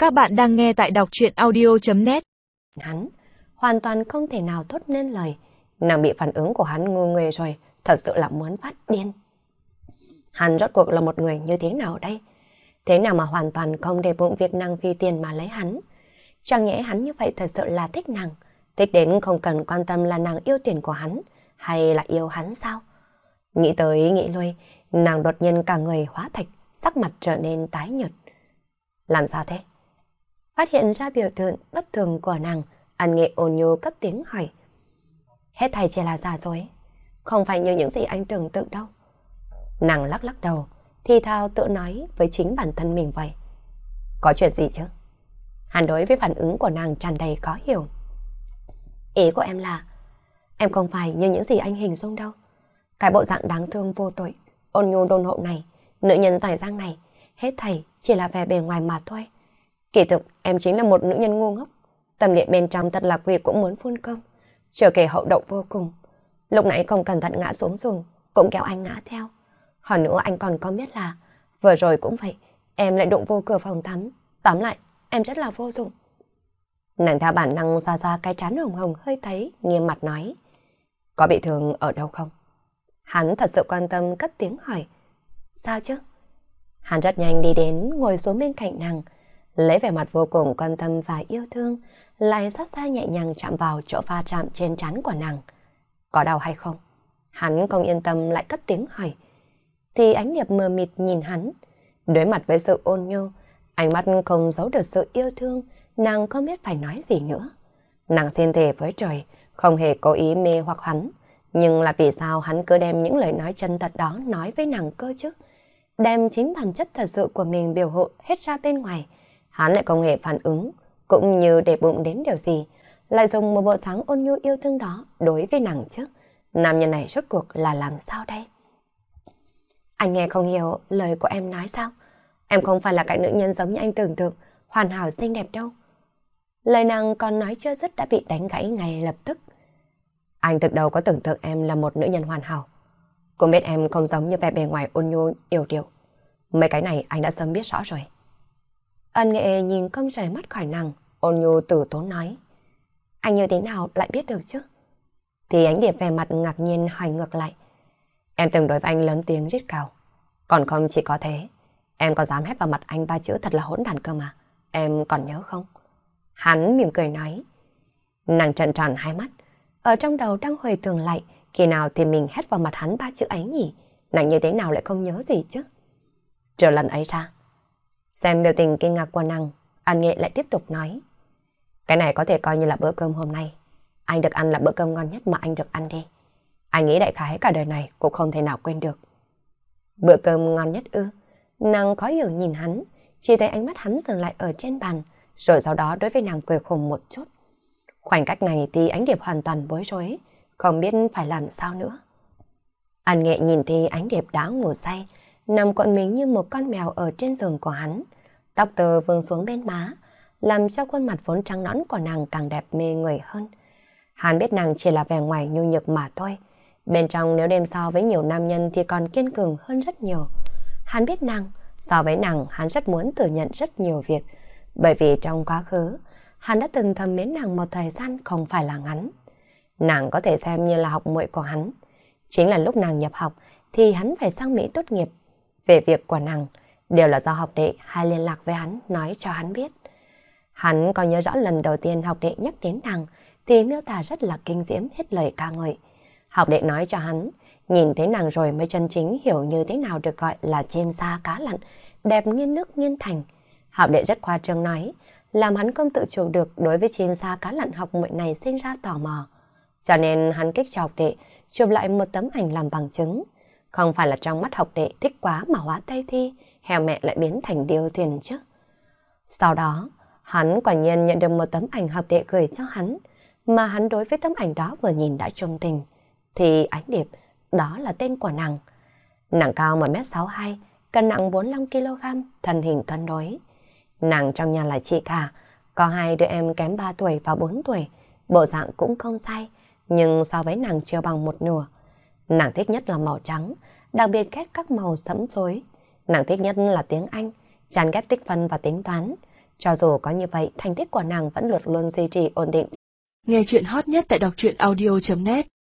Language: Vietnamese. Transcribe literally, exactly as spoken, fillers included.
Các bạn đang nghe tại đọc truyện audio chấm net. Hắn hoàn toàn không thể nào thốt nên lời. Nàng bị phản ứng của hắn ngu người rồi, thật sự là muốn phát điên. Hắn rốt cuộc là một người như thế nào đây? Thế nào mà hoàn toàn không để bụng việc nàng vì tiền mà lấy hắn? Chẳng nhẽ hắn như vậy thật sự là thích nàng, thích đến không cần quan tâm là nàng yêu tiền của hắn hay là yêu hắn sao? Nghĩ tới nghĩ lui, nàng đột nhiên cả người hóa thạch, sắc mặt trở nên tái nhợt. Làm sao thế? Phát hiện ra biểu tượng bất thường của nàng, An Nghệ ôn nhu cất tiếng hỏi. Hết thầy chỉ là giả dối, không phải như những gì anh tưởng tượng đâu. Nàng lắc lắc đầu, thì thào tự nói với chính bản thân mình vậy. Có chuyện gì chứ? Hắn đối với phản ứng của nàng tràn đầy khó hiểu. Ý của em là, em không phải như những gì anh hình dung đâu. Cái bộ dạng đáng thương vô tội, ôn nhu đôn hộ này, nữ nhân giỏi giang này, hết thầy chỉ là vẻ bề ngoài mà thôi. Kỳ thực em chính là một nữ nhân ngu ngốc, tâm địa bên trong thật là quỷ cũng muốn phun công, chưa kể hậu đậu vô cùng. Lúc nãy không cẩn thận ngã xuống giường, cũng kéo anh ngã theo. Hơn nữa anh còn có biết là vừa rồi cũng vậy, em lại đụng vô cửa phòng tắm, tóm lại em rất là vô dụng. Nàng theo bản năng ra ra cái trán hồng hồng hơi thấy, nghiêm mặt nói. Có bị thương ở đâu không? Hắn thật sự quan tâm cất tiếng hỏi. Sao chứ? Hắn rất nhanh đi đến ngồi xuống bên cạnh nàng, lấy vẻ mặt vô cùng quan tâm và yêu thương, lại sát xa nhẹ nhàng chạm vào chỗ va chạm trên trán của nàng. Có đau hay không? Hắn không yên tâm lại cất tiếng hỏi. Thì Ánh Điệp mờ mịt nhìn hắn, đối mặt với sự ôn nhu, ánh mắt không giấu được sự yêu thương, nàng không biết phải nói gì nữa. Nàng xin thề với trời, không hề cố ý mê hoặc hắn, nhưng là vì sao hắn cứ đem những lời nói chân thật đó nói với nàng cơ chứ? Đem chính bản chất thật sự của mình biểu hộ hết ra bên ngoài, hắn lại không hề phản ứng, cũng như để bụng đến điều gì, lại dùng một bộ dáng ôn nhu yêu thương đó đối với nàng chứ. Nam nhân này rốt cuộc là làm sao đây? Anh nghe không hiểu lời của em nói sao? Em không phải là cái nữ nhân giống như anh tưởng tượng, hoàn hảo xinh đẹp đâu. Lời nàng còn nói chưa dứt đã bị đánh gãy ngay lập tức. Anh thực đầu có tưởng tượng em là một nữ nhân hoàn hảo. Cũng biết em không giống như vẻ bề ngoài ôn nhu yêu điệu. Mấy cái này anh đã sớm biết rõ rồi. Ân Nghệ nhìn không rời mắt khỏi nàng, ôn nhu từ tốn nói. Anh như thế nào lại biết được chứ? Thì Ánh Điệp vẻ mặt ngạc nhiên hỏi ngược lại. Em từng đối với anh lớn tiếng rít cào. Còn không chỉ có thế, em có dám hét vào mặt anh ba chữ thật là hỗn đản cơ mà. Em còn nhớ không? Hắn mỉm cười nói. Nàng trợn tròn hai mắt, ở trong đầu đang hồi tưởng lại khi nào thì mình hét vào mặt hắn ba chữ ấy nhỉ? Nàng như thế nào lại không nhớ gì chứ? Trừ lần ấy ra. Xem biểu tình kinh ngạc của nàng, An Nghệ lại tiếp tục nói. Cái này có thể coi như là bữa cơm hôm nay. Anh được ăn là bữa cơm ngon nhất mà anh được ăn đi. Anh nghĩ đại khái cả đời này cũng không thể nào quên được. Bữa cơm ngon nhất ư? Nàng khó hiểu nhìn hắn, chỉ thấy ánh mắt hắn dừng lại ở trên bàn, rồi sau đó đối với nàng cười khùng một chút. Khoảnh cách này thì Ánh Điệp hoàn toàn bối rối, không biết phải làm sao nữa. An Nghệ nhìn thì Ánh Điệp đã ngủ say, nằm cuộn mình như một con mèo ở trên giường của hắn. Tóc từ vương xuống bên má, làm cho khuôn mặt vốn trắng nõn của nàng càng đẹp mê người hơn. Hắn biết nàng chỉ là vẻ ngoài nhu nhược mà thôi. Bên trong nếu đem so với nhiều nam nhân thì còn kiên cường hơn rất nhiều. Hắn biết nàng, so với nàng hắn rất muốn thừa nhận rất nhiều việc. Bởi vì trong quá khứ, hắn đã từng thầm mến nàng một thời gian không phải là ngắn. Nàng có thể xem như là học muội của hắn. Chính là lúc nàng nhập học thì hắn phải sang Mỹ tốt nghiệp. Về việc của nàng, đều là do học đệ hay liên lạc với hắn nói cho hắn biết. Hắn còn nhớ rõ lần đầu tiên học đệ nhắc đến nàng thì miêu tả rất là kinh diễm hết lời ca ngợi. Học đệ nói cho hắn, nhìn thấy nàng rồi mới chân chính hiểu như thế nào được gọi là chim sa cá lặn, đẹp nghiêng nước nghiêng thành. Học đệ rất khoa trương nói, làm hắn không tự chủ được đối với chim sa cá lặn học muội này sinh ra tò mò. Cho nên hắn kích cho học đệ chụp lại một tấm ảnh làm bằng chứng. Không phải là trong mắt học đệ thích quá mà hóa Tây Thi, heo mẹ lại biến thành điêu thuyền chứ. Sau đó, hắn quả nhiên nhận được một tấm ảnh học đệ gửi cho hắn, mà hắn đối với tấm ảnh đó vừa nhìn đã trung tình. Thì Ánh Điệp, đó là tên của nàng. Nàng cao một mét sáu mươi hai, cân nặng bốn mươi lăm ki lô gam, thân hình cân đối. Nàng trong nhà là chị cả, có hai đứa em kém ba tuổi và bốn tuổi, bộ dạng cũng không sai, nhưng so với nàng chưa bằng một nửa. Nàng thích nhất là màu trắng, đặc biệt ghét các màu sẫm xối. Nàng thích nhất là tiếng Anh, chán ghét tích phân và tính toán. Cho dù có như vậy, thành tích của nàng vẫn luôn luôn duy trì ổn định. Nghe chuyện hot nhất tại đọc truyện audio chấm net.